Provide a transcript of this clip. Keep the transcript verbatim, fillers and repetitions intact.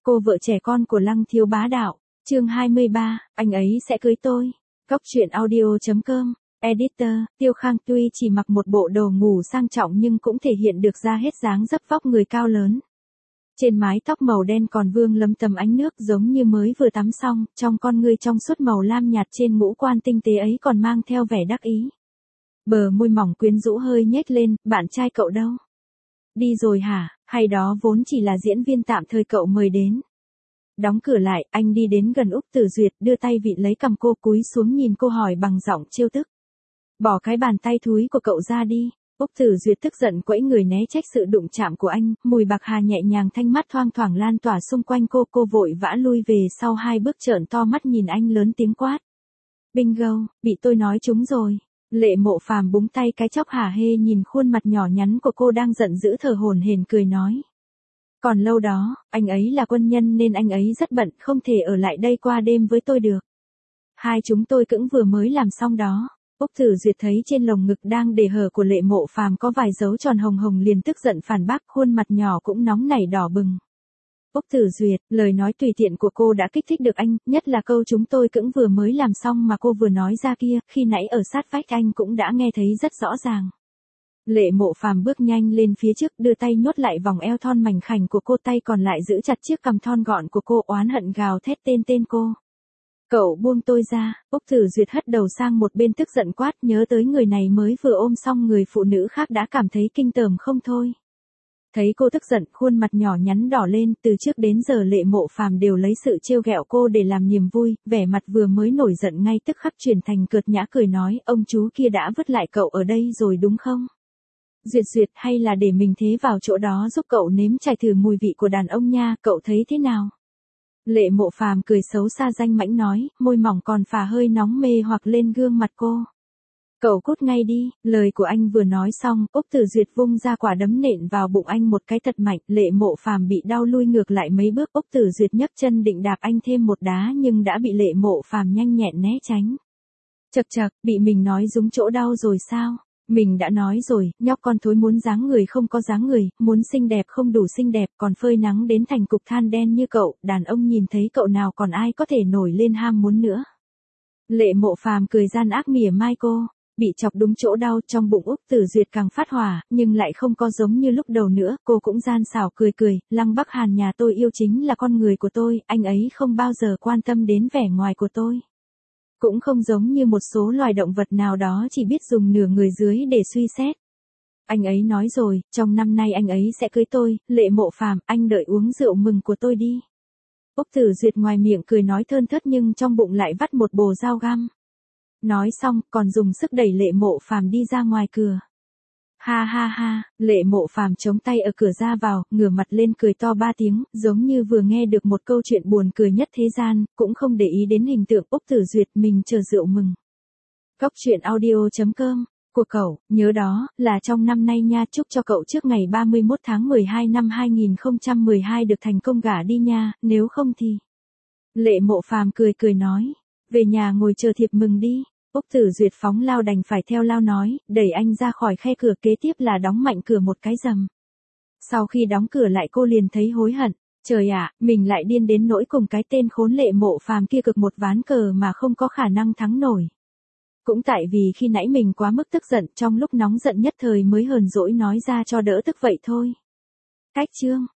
Cô vợ trẻ con của Lăng Thiếu Bá Đạo, chương hai mươi ba, anh ấy sẽ cưới tôi. Góc truyện audio chấm com, Editor, Tiêu Khang tuy chỉ mặc một bộ đồ ngủ sang trọng nhưng cũng thể hiện được ra hết dáng dấp vóc người cao lớn. Trên mái tóc màu đen còn vương lấm tấm ánh nước giống như mới vừa tắm xong, trong con ngươi trong suốt màu lam nhạt trên ngũ quan tinh tế ấy còn mang theo vẻ đắc ý. Bờ môi mỏng quyến rũ hơi nhếch lên, bạn trai cậu đâu? Đi rồi hả, hay đó vốn chỉ là diễn viên tạm thời cậu mời đến? Đóng cửa lại, anh đi đến gần Úc Tử Duyệt, đưa tay vịn lấy cằm cô, cúi xuống nhìn cô hỏi bằng giọng trêu tức. Bỏ cái bàn tay thúi của cậu ra đi. Úc Tử Duyệt tức giận quẫy người né trách sự đụng chạm của anh, mùi bạc hà nhẹ nhàng thanh mát thoang thoảng lan tỏa xung quanh cô, cô vội vã lui về sau hai bước trợn to mắt nhìn anh lớn tiếng quát. Bingo, bị tôi nói trúng rồi. Lệ Mộ Phàm búng tay cái chóc hả hê nhìn khuôn mặt nhỏ nhắn của cô đang giận dữ thở hổn hển cười nói. Còn lâu đó, anh ấy là quân nhân nên anh ấy rất bận, không thể ở lại đây qua đêm với tôi được. Hai chúng tôi cũng vừa mới làm xong đó. Úc Tử Duyệt thấy trên lồng ngực đang để hở của Lệ Mộ Phàm có vài dấu tròn hồng hồng liền tức giận phản bác, khuôn mặt nhỏ cũng nóng nảy đỏ bừng. Úc Tử Duyệt, lời nói tùy tiện của cô đã kích thích được anh, nhất là câu chúng tôi cũng vừa mới làm xong mà cô vừa nói ra kia, khi nãy ở sát vách anh cũng đã nghe thấy rất rõ ràng. Lệ Mộ Phàm bước nhanh lên phía trước, đưa tay nhốt lại vòng eo thon mảnh khảnh của cô, tay còn lại giữ chặt chiếc cằm thon gọn của cô, oán hận gào thét tên tên cô. Cậu buông tôi ra. Úc Tử Duyệt hất đầu sang một bên tức giận quát, nhớ tới người này mới vừa ôm xong người phụ nữ khác đã cảm thấy kinh tởm không thôi. Thấy cô tức giận, khuôn mặt nhỏ nhắn đỏ lên, từ trước đến giờ Lệ Mộ Phàm đều lấy sự trêu ghẹo cô để làm niềm vui, vẻ mặt vừa mới nổi giận ngay tức khắc chuyển thành cợt nhã cười nói, ông chú kia đã vứt lại cậu ở đây rồi đúng không? Duyệt Duyệt, hay là để mình thế vào chỗ đó giúp cậu nếm trải thử mùi vị của đàn ông nha, cậu thấy thế nào? Lệ Mộ Phàm cười xấu xa danh mãnh nói, môi mỏng còn phả hơi nóng mê hoặc lên gương mặt cô. Cậu cút ngay đi. Lời của anh vừa nói xong, Úc Tử Duyệt vung ra quả đấm nện vào bụng anh một cái thật mạnh, Lệ Mộ Phàm bị đau lui ngược lại mấy bước, Úc Tử Duyệt nhấc chân định đạp anh thêm một đá nhưng đã bị Lệ Mộ Phàm nhanh nhẹn né tránh. Chậc chậc, bị mình nói rúng chỗ đau rồi sao? Mình đã nói rồi, nhóc con thối muốn dáng người không có dáng người, muốn xinh đẹp không đủ xinh đẹp, còn phơi nắng đến thành cục than đen như cậu, đàn ông nhìn thấy cậu nào còn ai có thể nổi lên ham muốn nữa. Lệ Mộ Phàm cười gian ác mỉa mai cô, bị chọc đúng chỗ đau, trong bụng Úc Tử Duyệt càng phát hỏa, nhưng lại không có giống như lúc đầu nữa, cô cũng gian xảo cười cười, Lăng Bắc Hàn nhà tôi yêu chính là con người của tôi, anh ấy không bao giờ quan tâm đến vẻ ngoài của tôi. Cũng không giống như một số loài động vật nào đó chỉ biết dùng nửa người dưới để suy xét. Anh ấy nói rồi, trong năm nay anh ấy sẽ cưới tôi, Lệ Mộ Phàm, anh đợi uống rượu mừng của tôi đi. Úc Tử Duyệt ngoài miệng cười nói thơn thớt nhưng trong bụng lại vắt một bồ dao găm. Nói xong, còn dùng sức đẩy Lệ Mộ Phàm đi ra ngoài cửa. Ha ha ha, Lệ Mộ Phàm chống tay ở cửa ra vào, ngửa mặt lên cười to ba tiếng, giống như vừa nghe được một câu chuyện buồn cười nhất thế gian, cũng không để ý đến hình tượng Úc Tử Duyệt mình chờ rượu mừng. Góc truyện audio chấm com, của cậu, nhớ đó, là trong năm nay nha, chúc cho cậu trước ngày ba mươi mốt tháng mười hai năm hai nghìn không trăm mười hai được thành công gả đi nha, nếu không thì. Lệ Mộ Phàm cười cười nói, về nhà ngồi chờ thiệp mừng đi. Úc Tử Duyệt phóng lao đành phải theo lao nói, đẩy anh ra khỏi khe cửa, kế tiếp là đóng mạnh cửa một cái rầm. Sau khi đóng cửa lại cô liền thấy hối hận, trời ạ, mình lại điên đến nỗi cùng cái tên khốn Lệ Mộ Phàm kia cực một ván cờ mà không có khả năng thắng nổi. Cũng tại vì khi nãy mình quá mức tức giận, trong lúc nóng giận nhất thời mới hờn dỗi nói ra cho đỡ tức vậy thôi. Cách chương